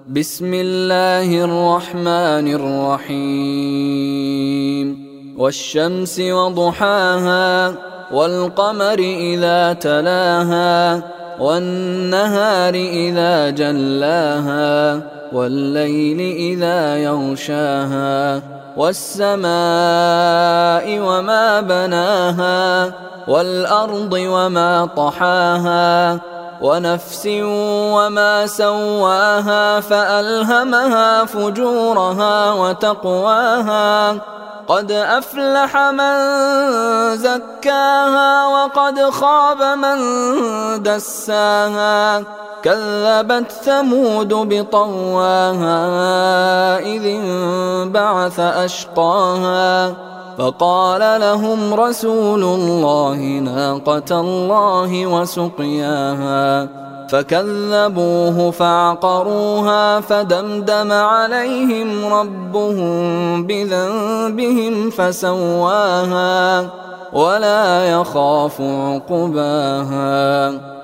بسم الله الرحمن الرحيم والشمس وضحاها والقمر إذا تلاها والنهار إذا جلاها والليل إذا يغشاها والسماء وما بناها والأرض وما طحاها ونفس وما سواها فألهمها فجورها وتقواها قد أفلح من زكاها وقد خاب من دساها كذبت ثمود بطواها إذ انبعث أشقاها فقال لهم رسول الله ناقة الله وسقياها فكذبوه فعقروها فدمدم عليهم ربهم بذنبهم فسواها ولا يخاف عقباها